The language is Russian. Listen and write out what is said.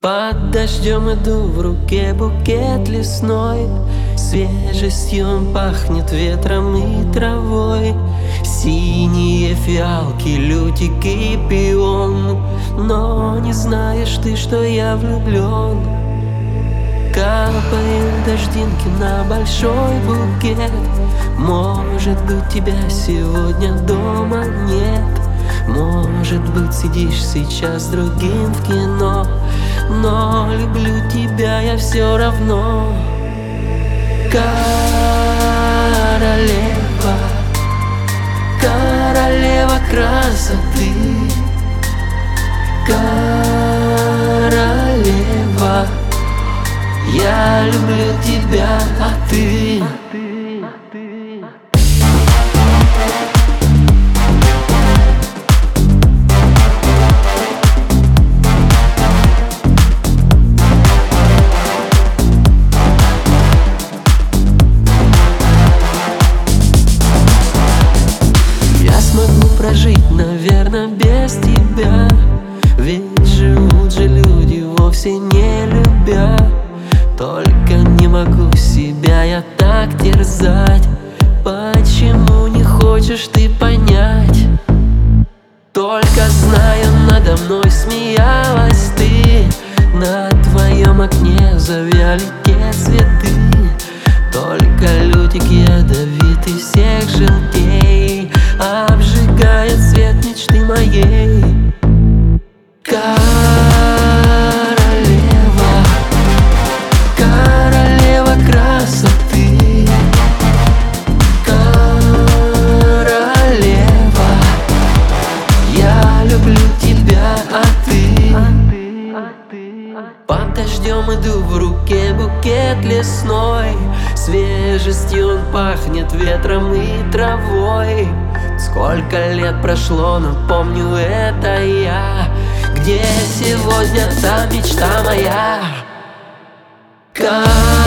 Под дождем иду, в руке букет лесной, свежестью он пахнет ветром и травой. Синие фиалки, лютик и пион, но не знаешь ты, что я влюблен. Капают дождинки на большой букет. Может быть, тебя сегодня дома нет. Может быть, сидишь сейчас с другим в кино, но люблю тебя я все равно. Королева, королева красоты, королева, я люблю тебя, а ты? Прожить, наверное, без тебя. Ведь живут же люди, вовсе не любя. Только не могу себя я так терзать. Почему не хочешь ты понять? Только знаю, надо мной смеялась ты. На твоем окне завяли те цветы. Только лютик ядовитый всех желтей обжигает свет мечты моей. Королева, королева красоты, королева, я люблю тебя, а ты? Под дождем иду, в руке букет лесной, свежестью он пахнет ветром и травой. Сколько лет прошло, но помню, это я. Где сегодня та мечта моя?